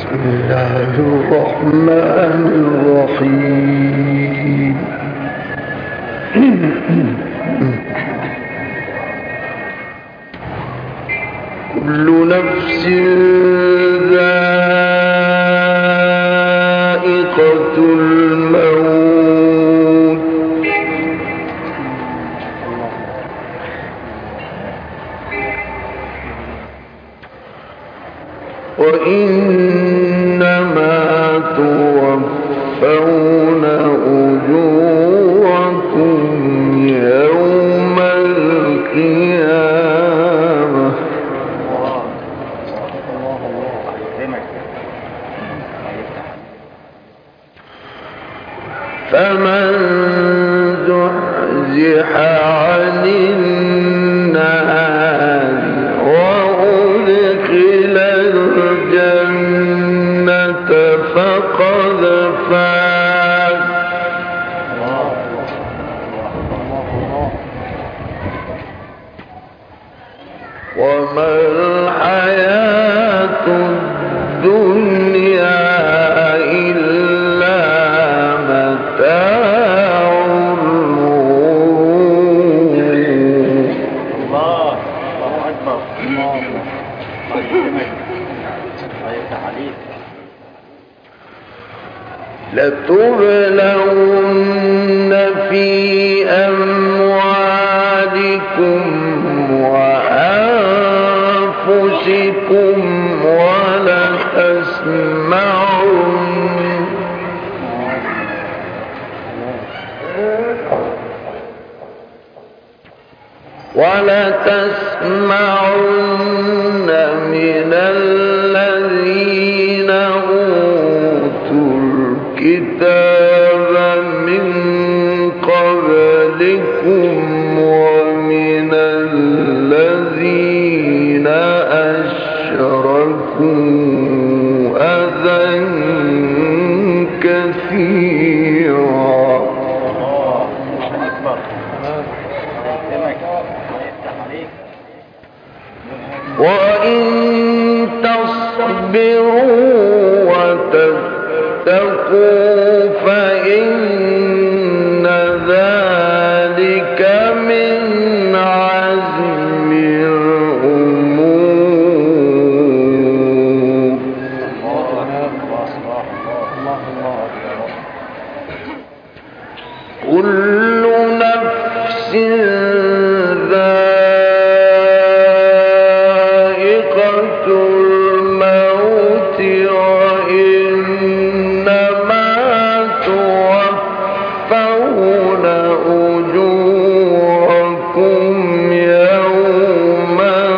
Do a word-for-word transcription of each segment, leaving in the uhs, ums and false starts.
بسم الله الرحمن الرحيم. كل نفس ذائقة الموت وإنما توفون أجوركم يوم القيامة فمن زحزح عن النار وأدخل الجنة فقد فاز وما الحياة الدنيا إلا متاع الغرور. الله الله أكبر. الله الله يكرمك الله يفتح عليك. لتبلون في أموالكم وأنفسكم ولتسمعن ولتسمعن من الذين أوتوا الكتاب من قبلكم ومن الذين أشركوا أذى كثيرا. وإن تصبروا وتتقوا فإن ذلك من عزم الأمور. كل نفس ذائقة الموت وإنما توفون أجوركم يوم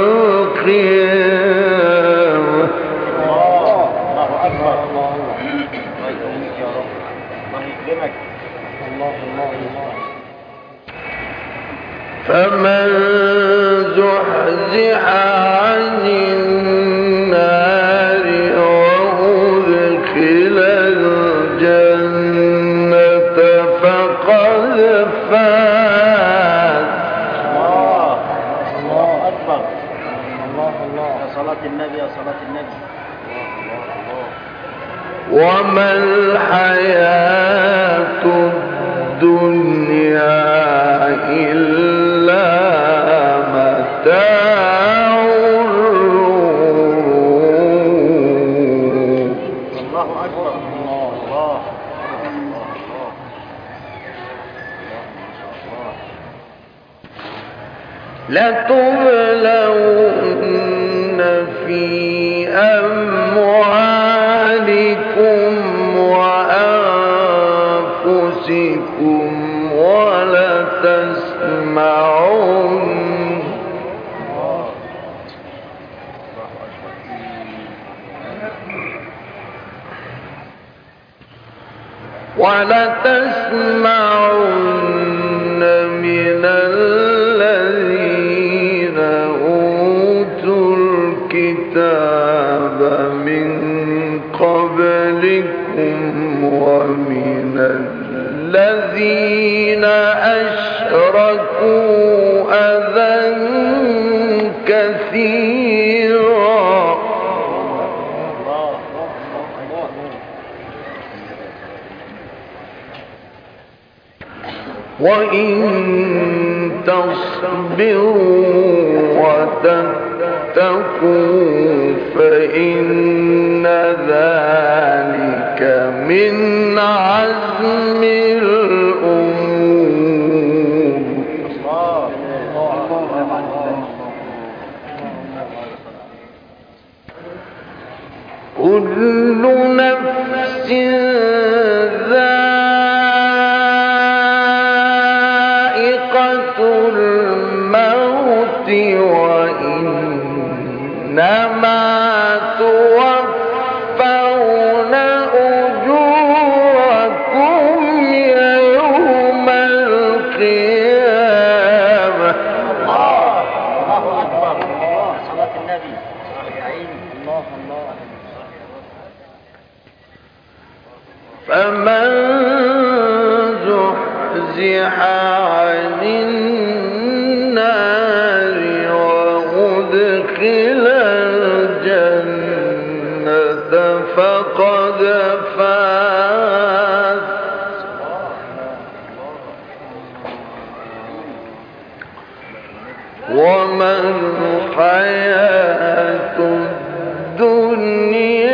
القيامة. الله أكبر. الله يكرمك يا رب. الله يكرمك. الله الله الله. فمن زحزح عن النار وأدخل الجنة فقد فاز. الله الله أكبر. الله الله. يا صلاة النبي يا صلاة النبي. الله الله. وما الحياة الدنيا إلا متاع الغرور. الله أكبر. الله الله الله لتبلون في أموالكم وأنفسكم ولتسمعن ولتسمعن من الذين أوتوا الكتاب من قبلكم ومن الذين أشركوا أذى كثيرا. وإن تصبروا وتتقوا فإن ذلك من عزم الأمور. كل نفس ذائقة الموت وإنما توفون أجوركم يوم القيامة. الله أكبر. صلاة النبي. الله الله. فمن زحزح عن النار وأدخل الجنة فقد فاز. وما الحياة الدنيا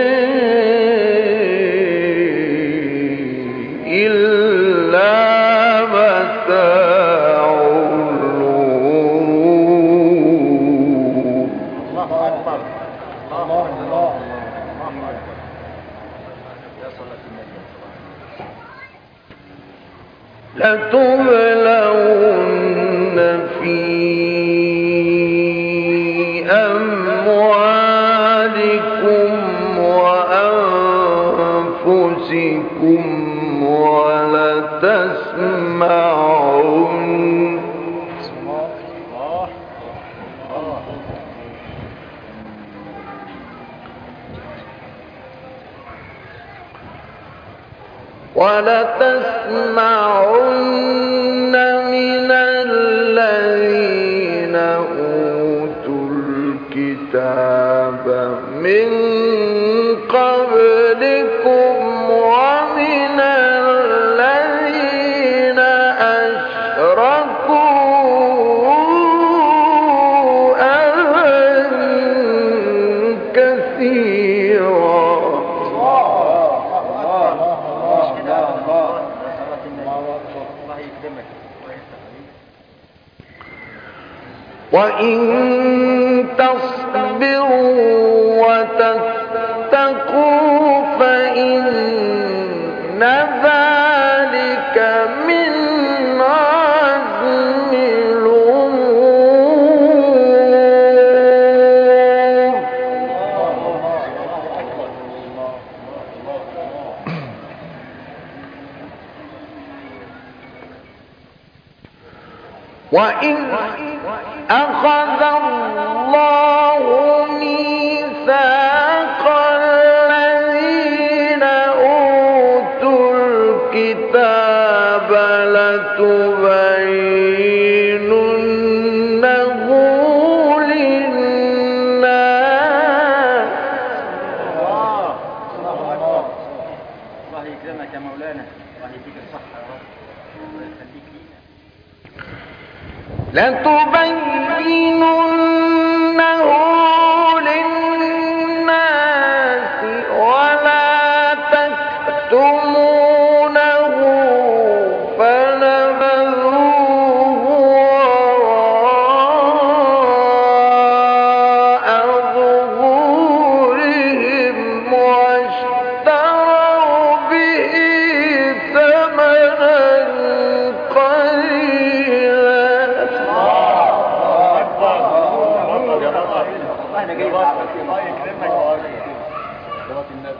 إلا متاع الغرور. الله أكبر. الله الله. يا صلاة النبي. لتبلون في أموالكم وأنفسكم ولتسمعن ولتسمعن من الذين أوتوا الكتاب من قبلكم ومن الذين أشركوا أذى كثيرا. وإن تصبروا وتتقوا فإن ذلك من عزم الأمور. وإن أخذ الله ميثاق الذين أوتوا الكتاب لتبيننه للناس. الله يكرمك يا مولانا. الله يديك الصحة يا رب. الله يخليك لينا. لتبيننه للناس ولا تكتمونه فنبذوه وراء ظهورهم واشتروا به ثمنا قليلا. أنا جاي الله يكرمك. صلاة النبي.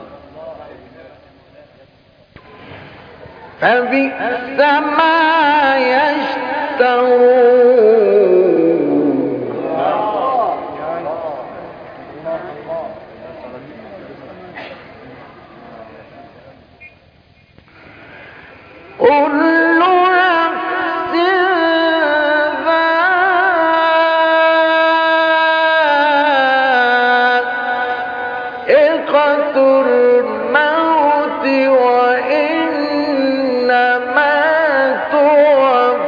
فبئس ما يشترون. كل نفس ذائقة الموت وإنما توفون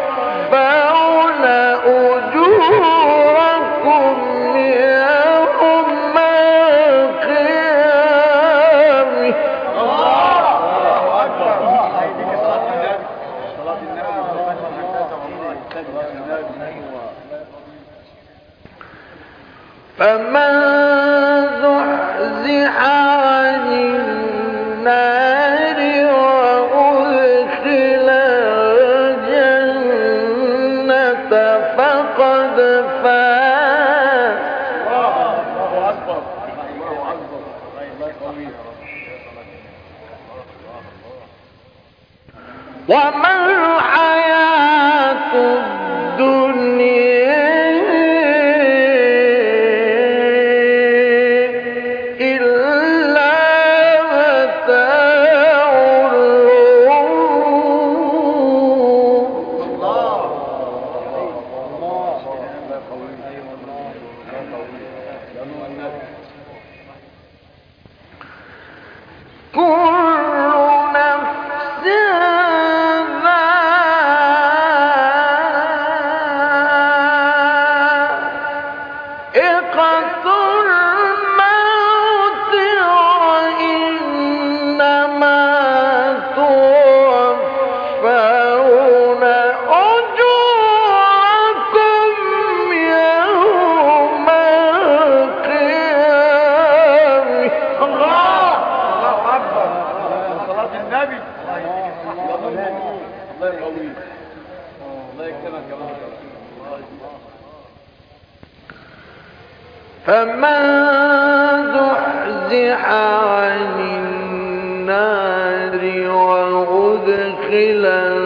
فمن زحزح عن النار وأدخل الجنة فقد فاز. الله أكبر. وما الحياة الدنيا إلا متاع الغرور. كل نفس ذائقة الموت وإنما توفون أجوركم يوم القيامة. الله أكبر. صلاة النبي. الله يقوي. الله يكرمك يا رب. فمن زحزح عن النار وأدخل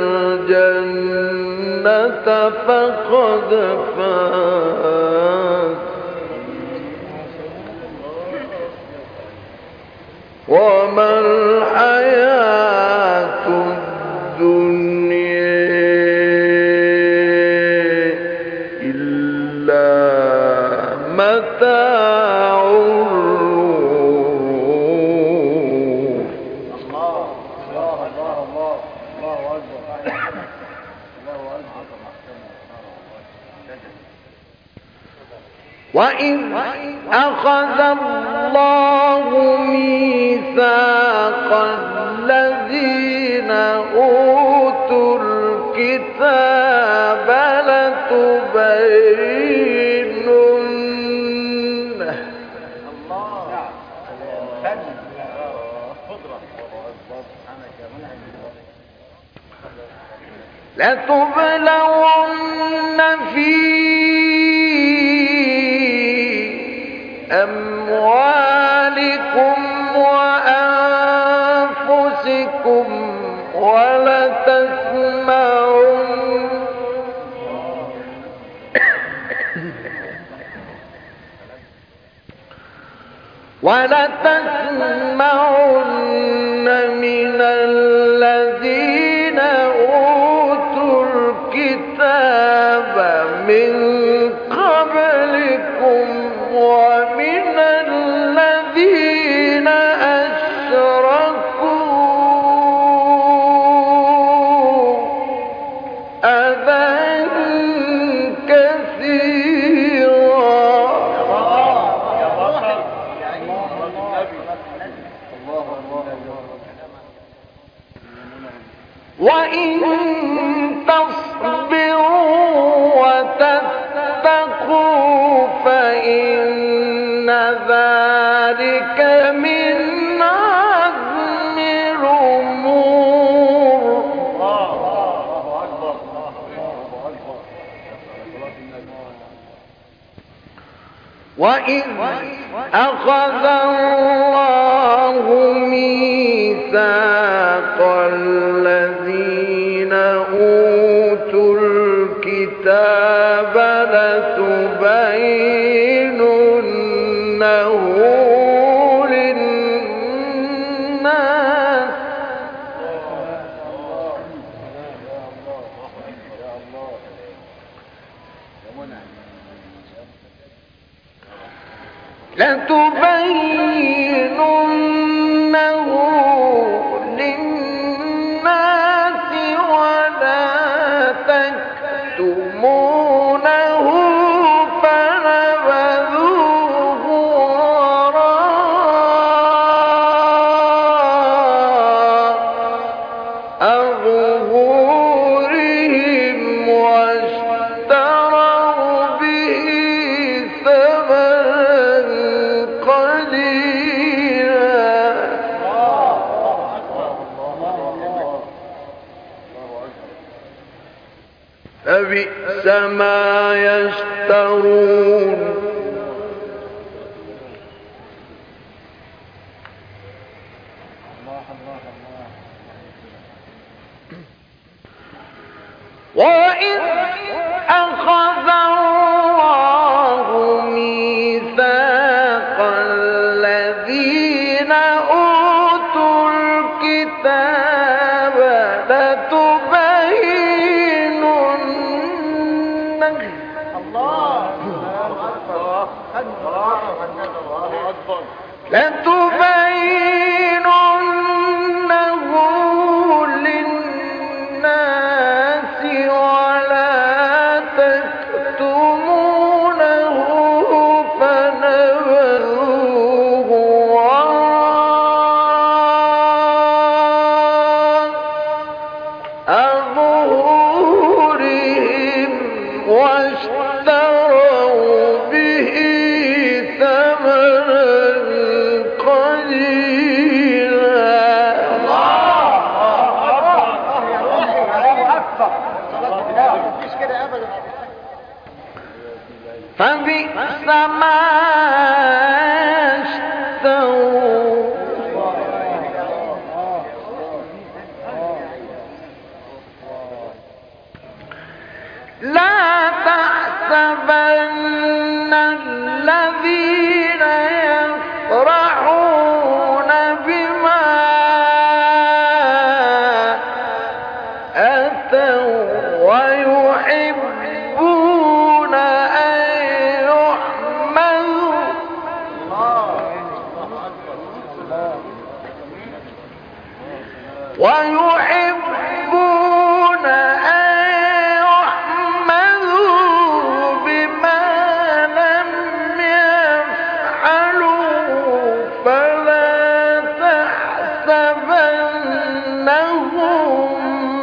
الجنة فقد فاز. وما الحياة الدنيا إلا متاع الغرور. الله الله الله الله الله أكبر. الله أكبر. وإذ أخذ الله ميثاق الذين أوتوا الكتاب لتبيننه لتبلون في أموالكم وأنفسكم ولتسمعن ولتسمعن من الذين أوتوا الكتاب من قبلكم ومن الذين أشركوا أذى كثيرا. وإن تصبروا وتتقوا فإن ذلك من عزم الأمور. وإذ أخذ الله ميثاق الذين أوتوا الكتاب لتبيننه للناس لتبيننه للناس ولا تكتمونه فنبذوه وراء ظهورهم واشتروا به ثمنا ما يشترون وإذ أخذ الله ميثاق الذين أوتوا الكتاب لتبيننه لتبيننه للناس ولا تكتمونه فنبذوه وراء ظهورهم واشتروا به ثمنا فبئس ما اشتروا لا تحسبن الذين يفرحون بما أتوا ويحبون أن يحمدوا ويحبون أن يحمدوا بما لم يفعلوا فلا تحسبنهم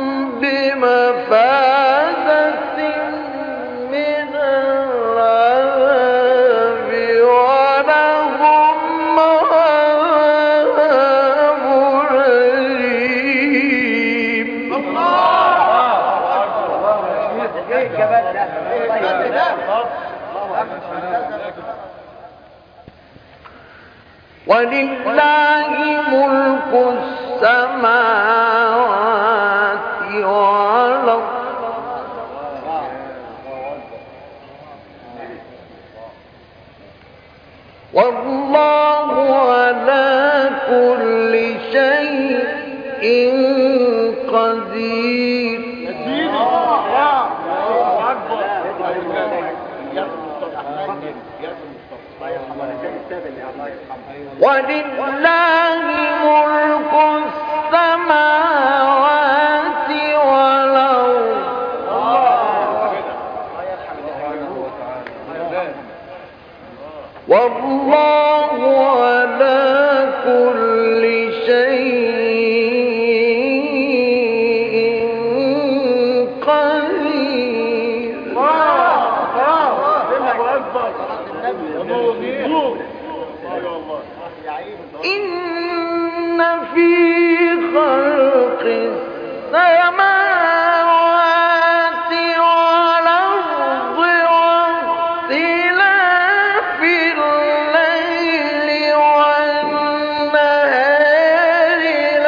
بمفازة من العذاب ولهم عذاب أليم. ولله ملك السماوات والأرض والله على كل شيء قدير. ولله ملك السماوات والأرض والله على كل شيء قدير. إن في خلق السماوات والأرض واختلاف الليل والنهار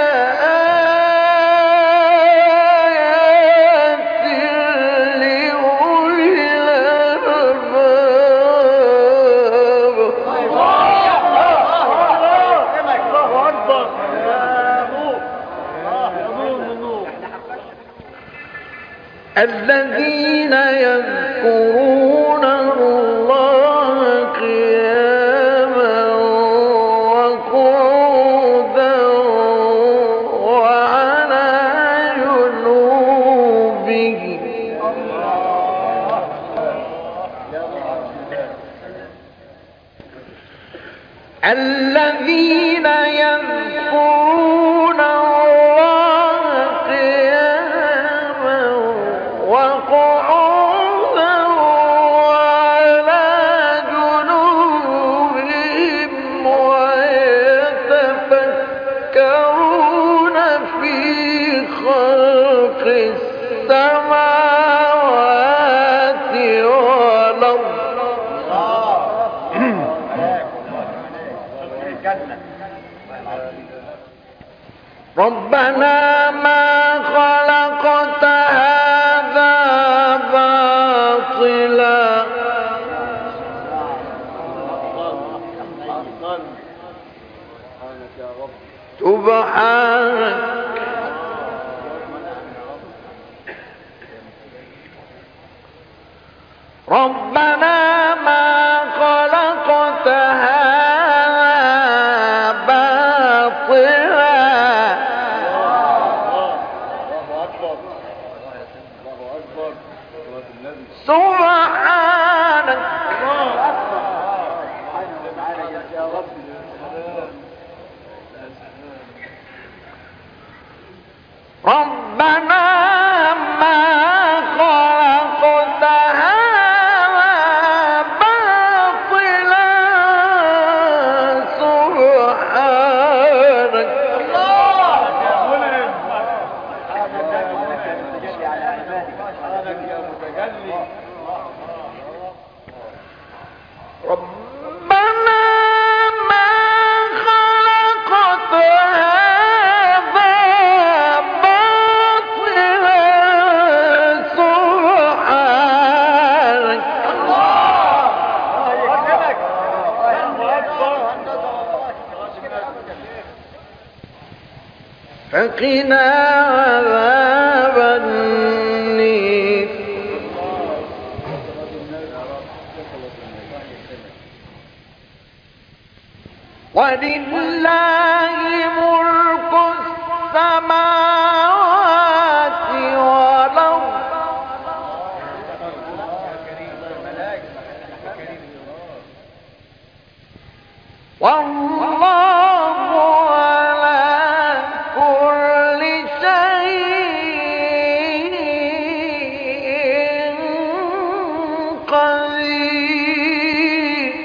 لآيات لأولي الذين يذكرون الله قياما وقعودا وعلى جنوبهم الذين يذكرون الله قياما وقعودا وعلى جنوبهم ويتفكرون في خلق السماوات ربنا ما خلقت هذا باطلا سبحانك ربنا ما خلقت هذا باطلا سبحانك ربنا ما خلقت هذا باطلا سبحانك ربنا ما خلقت هذا باطلا سبحانك فقنا عذاب النير ولله ملك السماوات والأرض والله على كل شيء قدير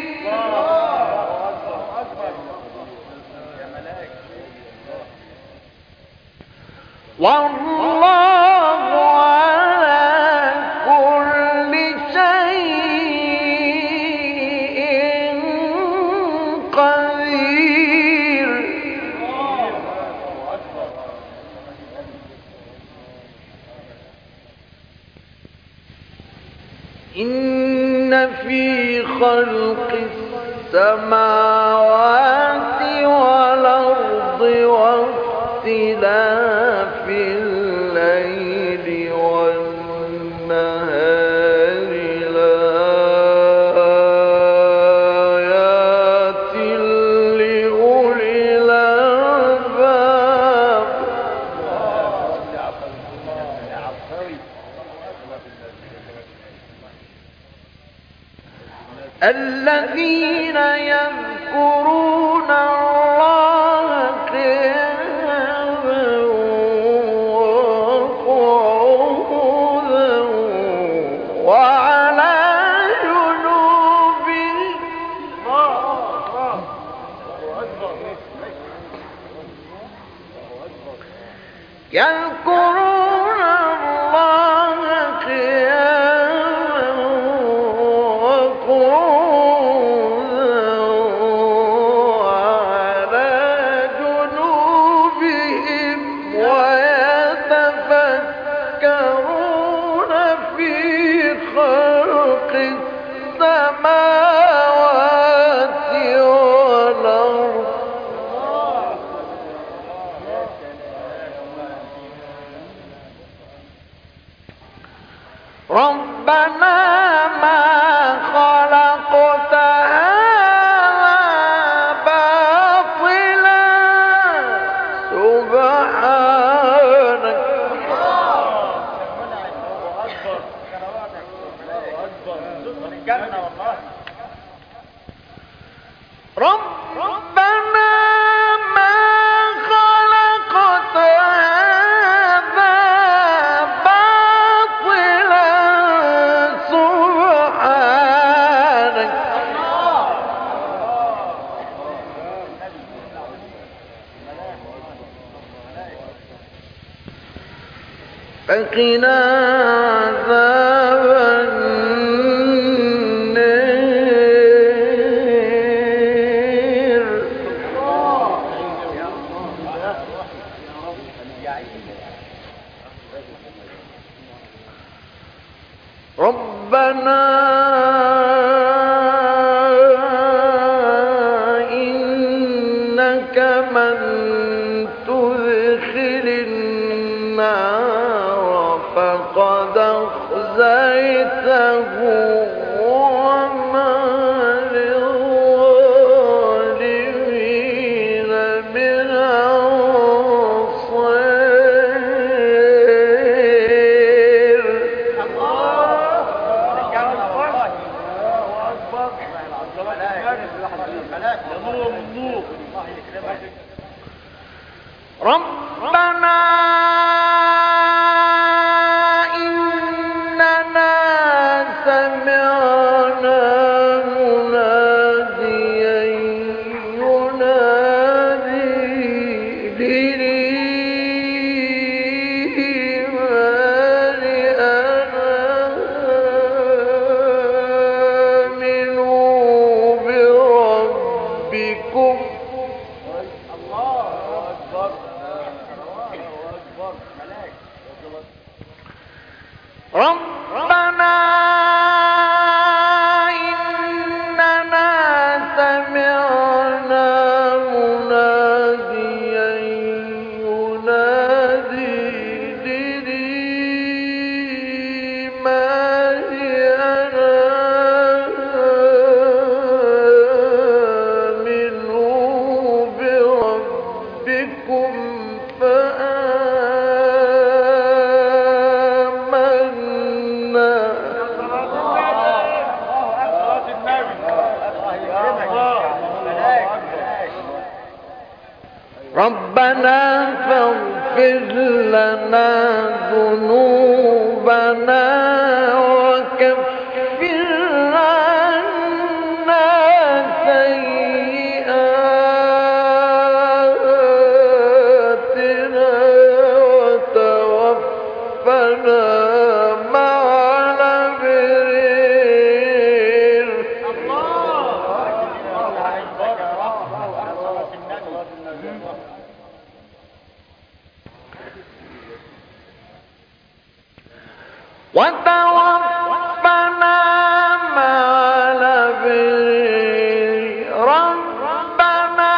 والله على كل شيء قدير إن في خلق السماوات والأرض واختلاف الليل والنهار لآيات لأولي الألباب الذين يذكرون الله قياما وقعودا وعلى جنوبهم يذكرون الله قياما وقعودا وعلى جنوبهم ويتفكرون في خلق السماوات والأرض ربنا ما خلقت هذا باطلا سبحانك ربنا ما خلقت هذا باطلا سبحانك فقنا عذاب النار ربنا إننا سمعنا مناديا ينادي للإيمان أن آمنوا بربكم ربنا إننا سمعنا مناديا ينادي للإيمان أن آمنوا بربكم ربنا فاغفر لنا ذنوبنا وكفر عنا سيئاتنا وتوفنا مع الأبرار. وتوفنا مع الأبرار. ربنا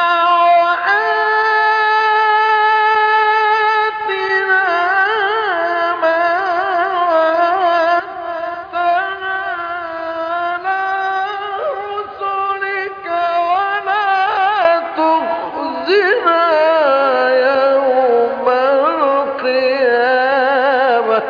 وآتنا ما وعدتنا على رسلك ولا تخزنا يوم القيامة.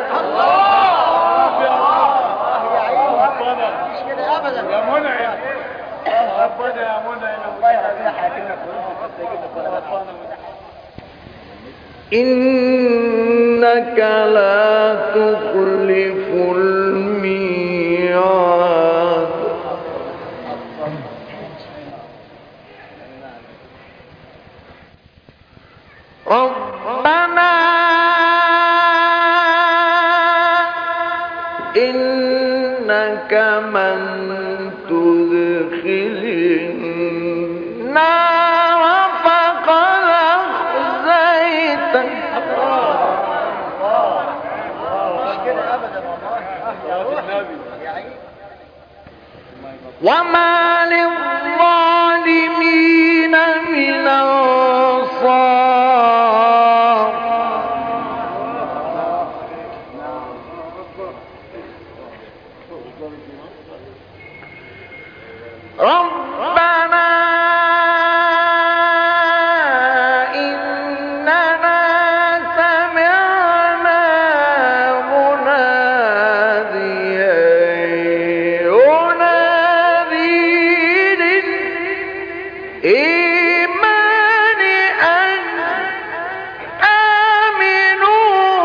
إنك لا تخلف الميعاد. ربنا إنك من تدخل النار فقد أخزيته. وما للظالمين من أنصار. ربنا إننا سمعنا مناديا ينادي للإيمان أن آمنوا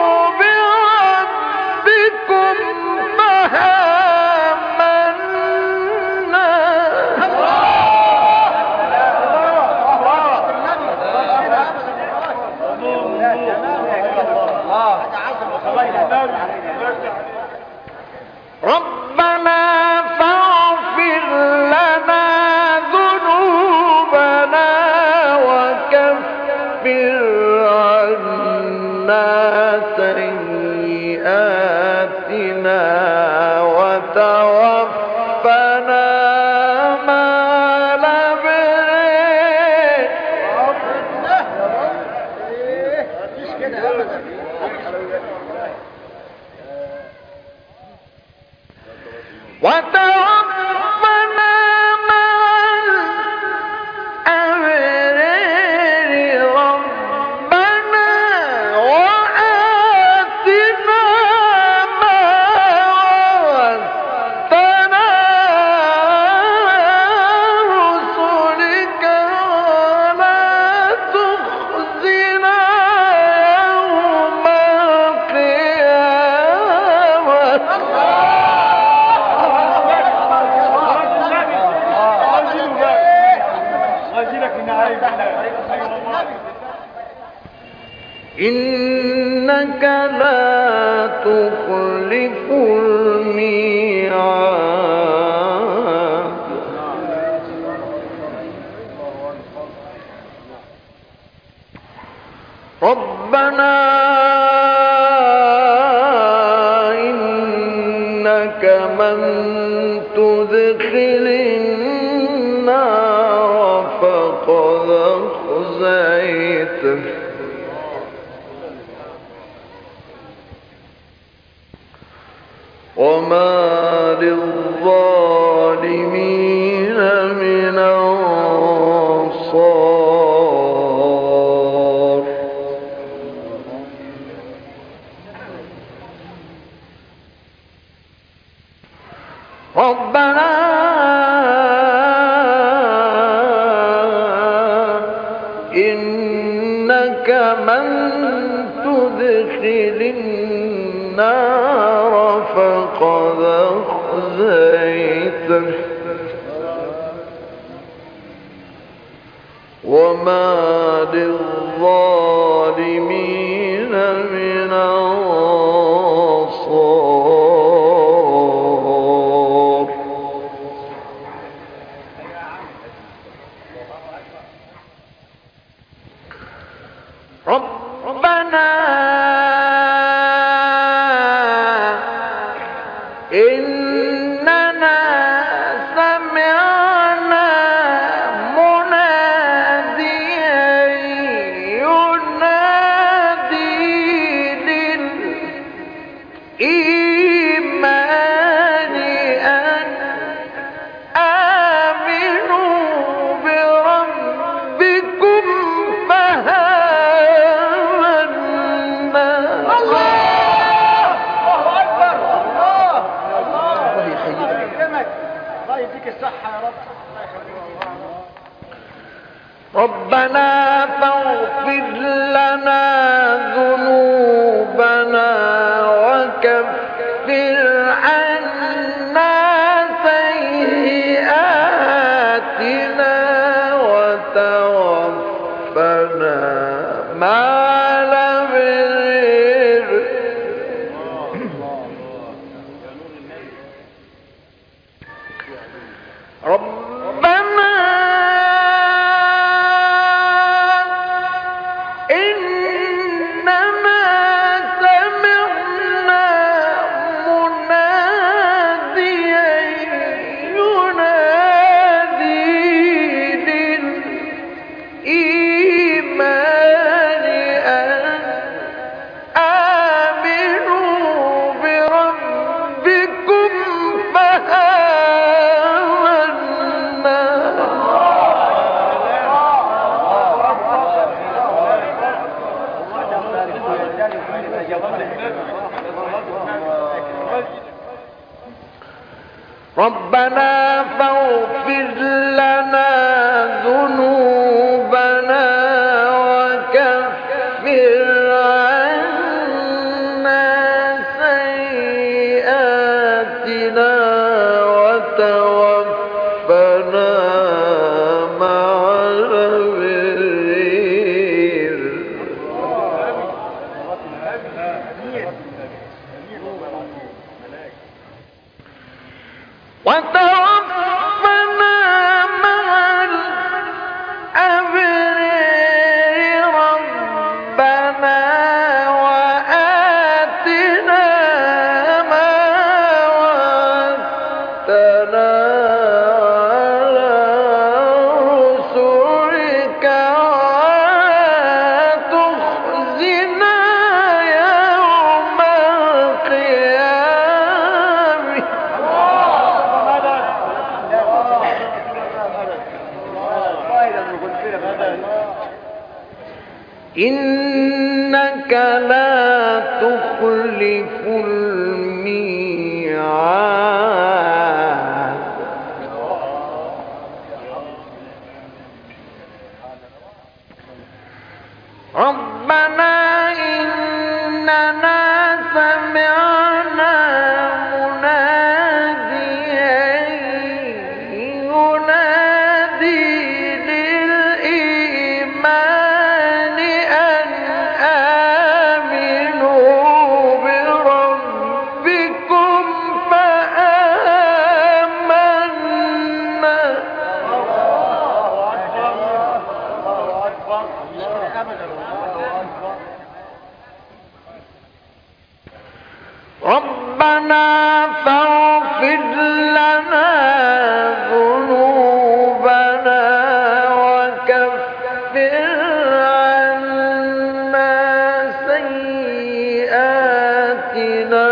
بربكم فآمنا. إنك لا تخلف الميعاد ربنا إنك من تدخل النار فقد أخزيته وما للظالمين من أنصار ربنا إنك من تدخل النار فقد أخزيته وما للظالمين من أنصار ربنا إننا سمعنا مناديا ينادي للإيمان أن آمنوا بربكم فآمنا ربنا فاغفر لنا ذنوبنا وكفر عنا سيئاتنا وتوفنا مع الأبرار ربنا إننا سمعنا مناديا ينادي للإيمان أن آمنوا بربكم فآمنا ربنا فاغفر لنا ذنوبنا وكفر عنا سيئاتنا وتوفنا مع الأبرار وتوفنا مع الأبرار ربنا وآتنا ما وعدتنا على رسلك ولا تخزنا يوم القيامة إنك لا تخلف الميعاد ربنا إننا سمعنا مناديا ينادي للإيمان ربنا فاغفر لنا ذنوبنا وكفر عنا سيئاتنا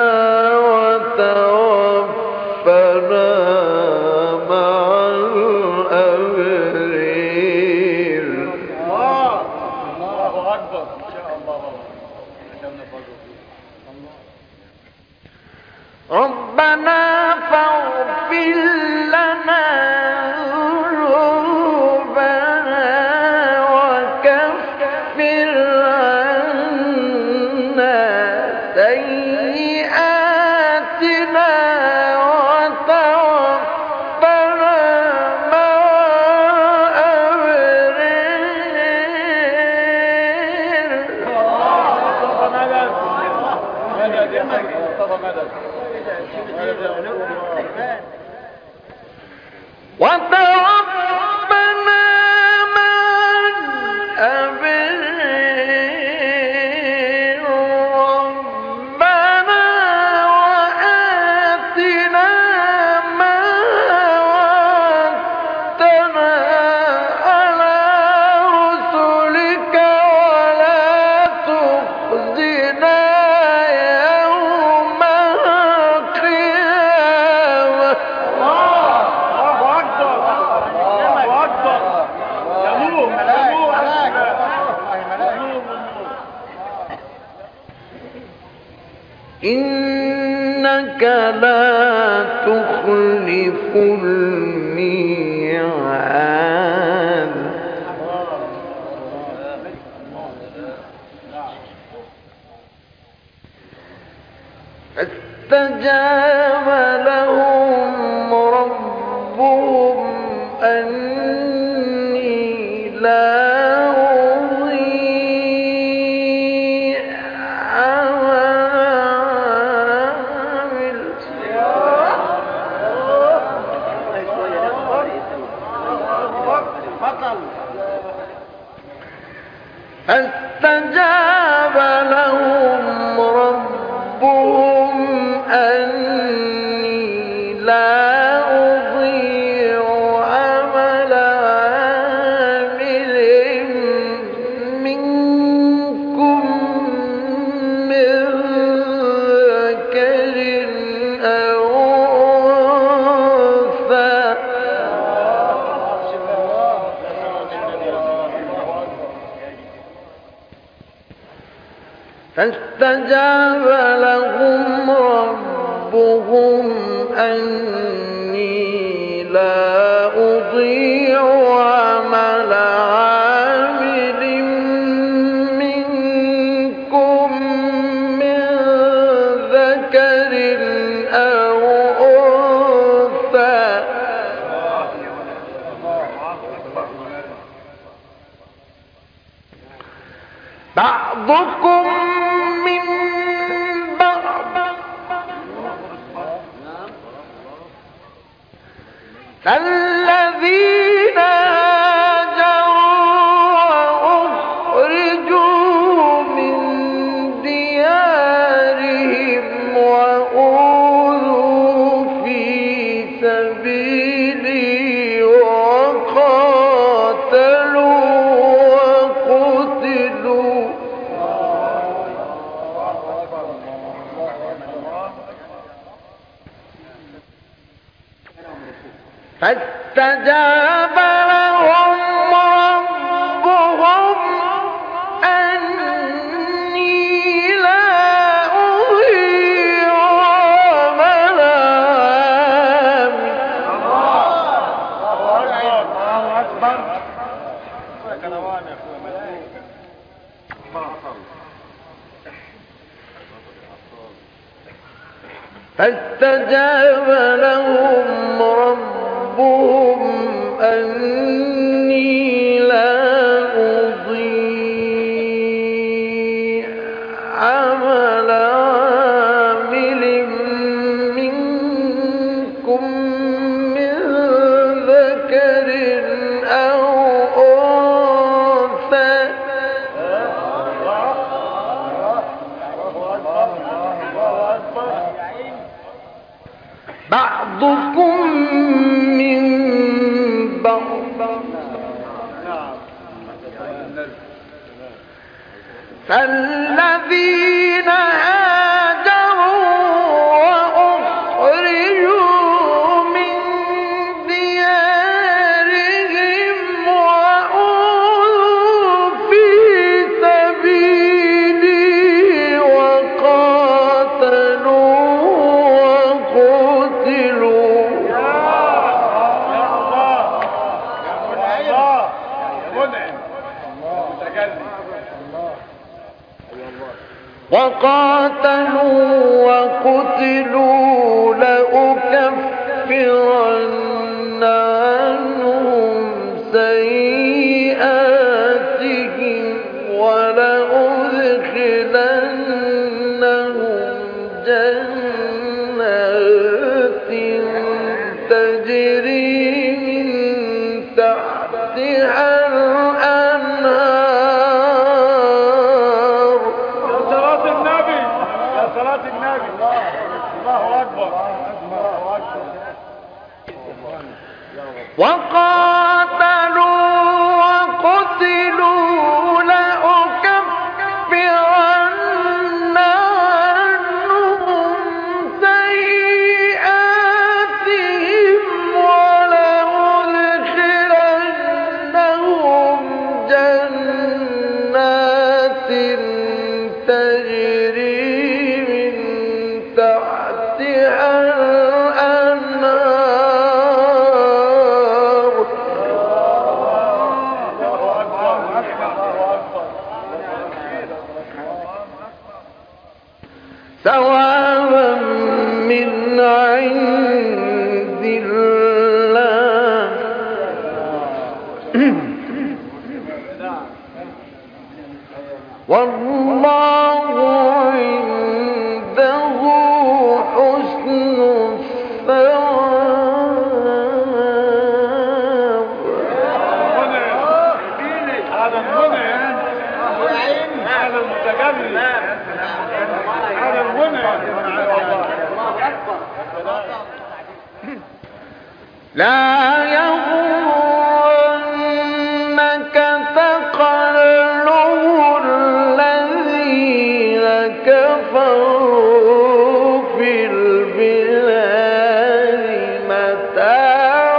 وتوفنا مع الأبرار. الله أكبر. إن شاء الله. ربنا فاغفر لنا ذنوبنا وكفر عنا سيئاتنا وتوفنا مع الأبرار. وتوفنا مع الأبرار. ربنا وآتنا ما وعدتنا على رسلك ولا تخزنا يوم القيامة. إنك لا تخلف الميعاد. فاستجاب لهم ربهم أني لا أضيع عمل فاستجاب لهم ربهم أني لا أضيع عمل عامل منكم من ذكر أو أنثى فاستجاب لهم ربهم أني لا أضيع عمل عامل منكم من ذكر أو أنثى بعضكم من بعض فالذين هاجروا وأخرجوا من ديارهم وأوذوا في سبيلي وقاتلوا وقتلوا فاستجاب لهم ربهم أني لا أضيع عمل فاستجاب لهم ربهم أني لا أضيع عمل عامل منكم من ذكر أو أنثى الذين هاجروا وأخرجوا من ديارهم وأوذوا في سبيلي وقاتلوا وقتلوا وقاتلوا وقتلوا لأكفرن عنهم سيئاتهم ولأدخلنهم جنات تجري من تحتها الأنهار. صلاة النبي يا صلاة النبي. الله أكبر الله أكبر. وقاتلوا وقتلوا لأكفرن عنهم سيئاتهم ولأدخلنهم جنات تجري من تحتها الأنهار ثوابا من عند الله والله عنده حسن الثواب. هذا المنعم هذا المتجلي هذا المنعم. لا يغرنك تقلب الذين كفروا في البلاد متاع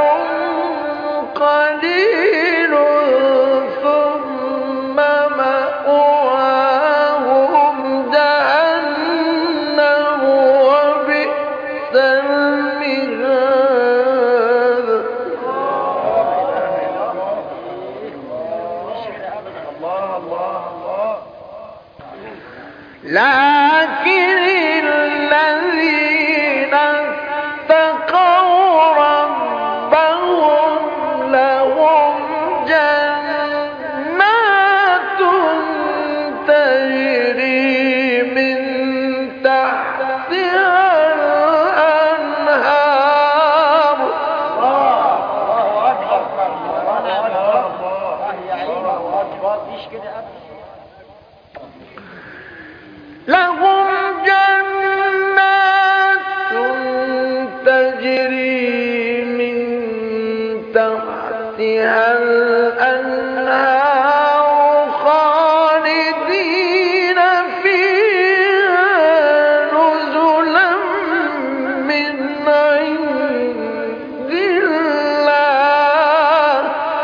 قليل ثم مأواهم جهنم وبئس المهاد. الله الله الله. لكن الذين اتقوا ربهم لهم جنات تجري من تحتها الأنهار الله أكبر الله أكبر. مفيش كده أبدا. لهم جنات تجري من تحتها الأنهار خالدين فيها نزلا من عند الله.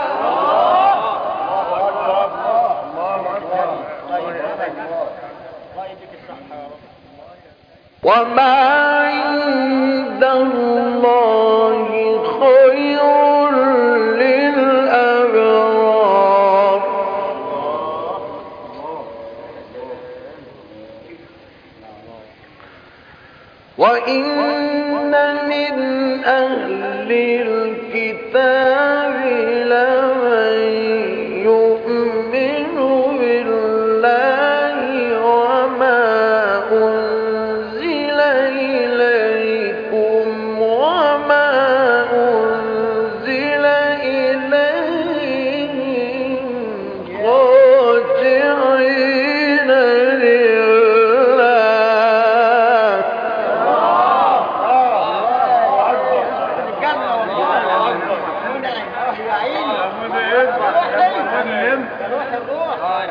وما عند الله خير للأبرار. وإن من أهل الكتاب لمن يؤمن بالله وما أنزل إليكم وما أنزل إليهم خاشعين لله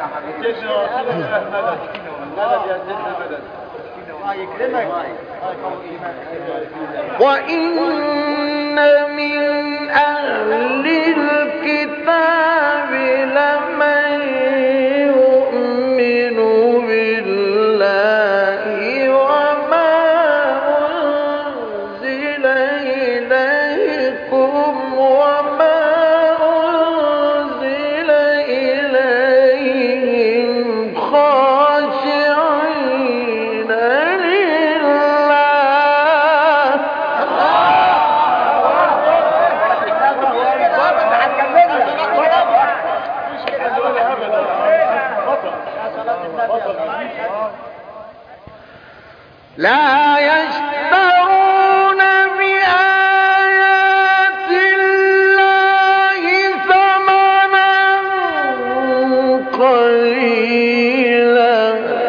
وإن من أهل الكتاب لمن يؤمن بالله وما أنزل إليكم وما أنزل إليهم خاشعين لا يشترون بآيات الله ثمنا قليلا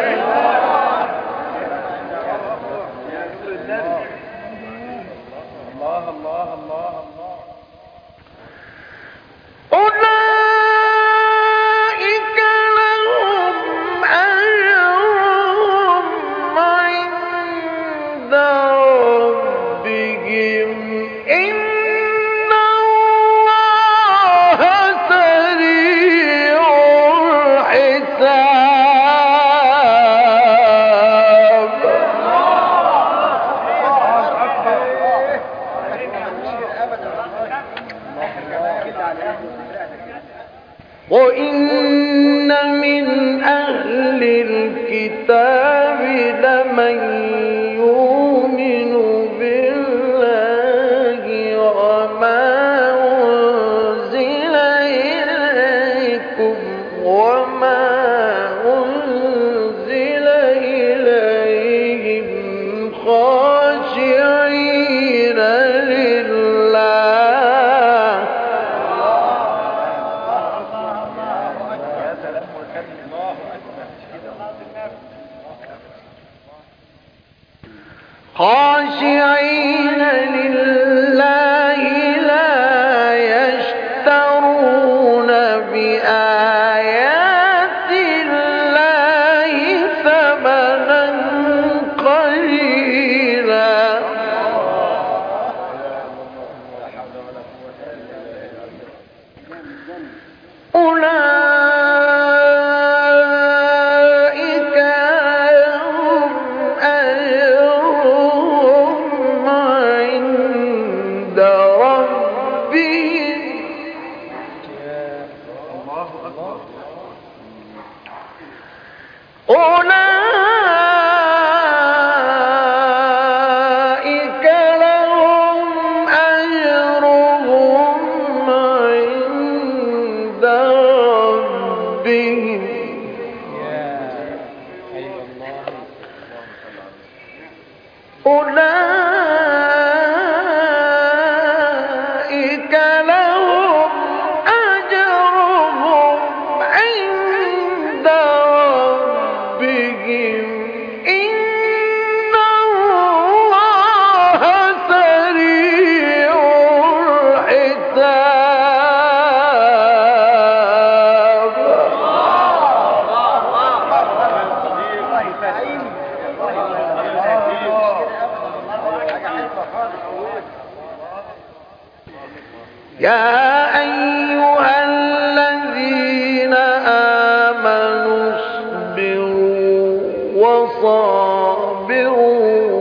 الله الله الله الله أولئك لهم أجرهم عند ربهم إن الله سريع الحساب. وإن من أهل الكتاب لمن يؤمن بالله وما أنزل إليكم وما أنزل إليهم خاشعين لله خاشعين لله لا يشترون بآيات الله ثمنا قليلا أولئك لهم أجرهم عند ربهم أولئك لهم أجرهم عند ربهم أولئك لهم أجرهم عند ربهم إن الله سريع الحساب. يا أيها الذين آمنوا اصبروا وصابروا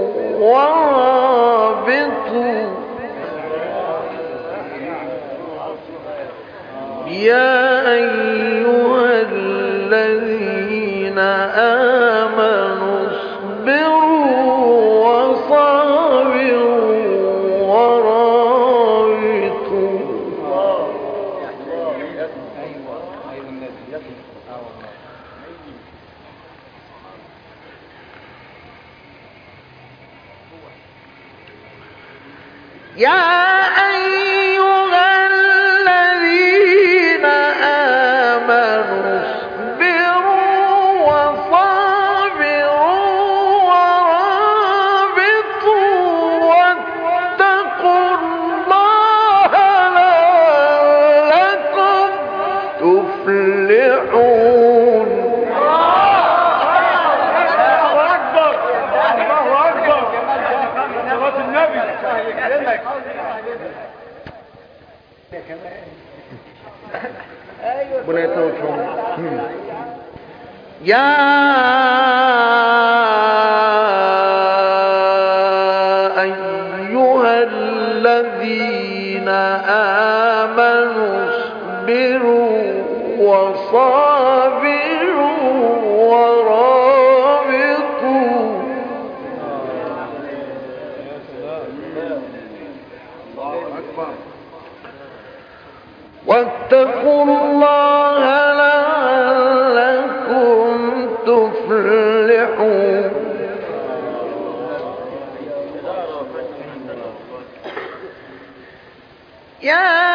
ورابطوا يا أيها الذين آمنوا اصبروا وصابروا ورابطوا يا أيها الذين آمنوا اصبروا وصابروا ورابطوا واتقوا الله لعلكم تفلحون. ربنا يتوفهم. يا أيها الذين آمنوا اصبروا وصابروا ورابطوا واتقوا الله لعلكم تفلحون. يا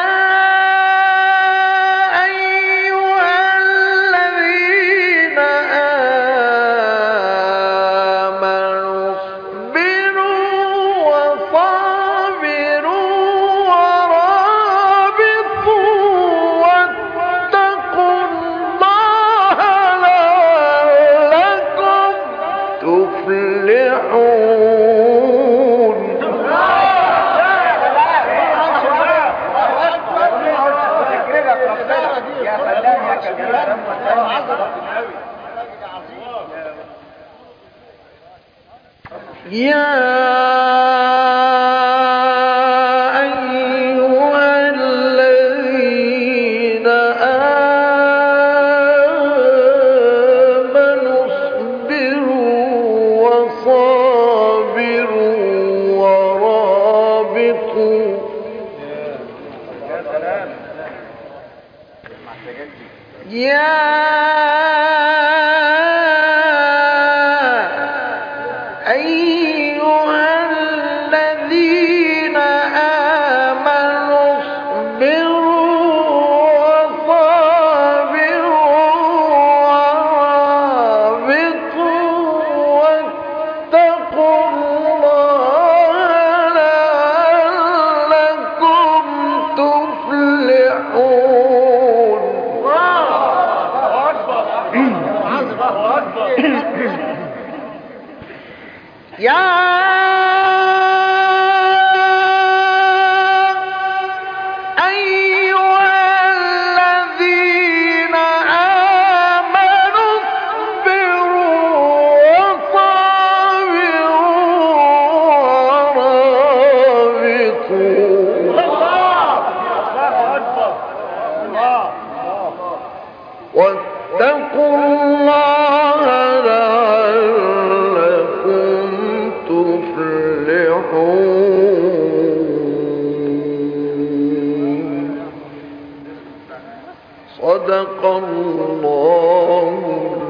يا أيها الذين آمنوا اصبروا وصابروا ورابطوا يا واتقوا الله لعلكم تفلحون. صدق الله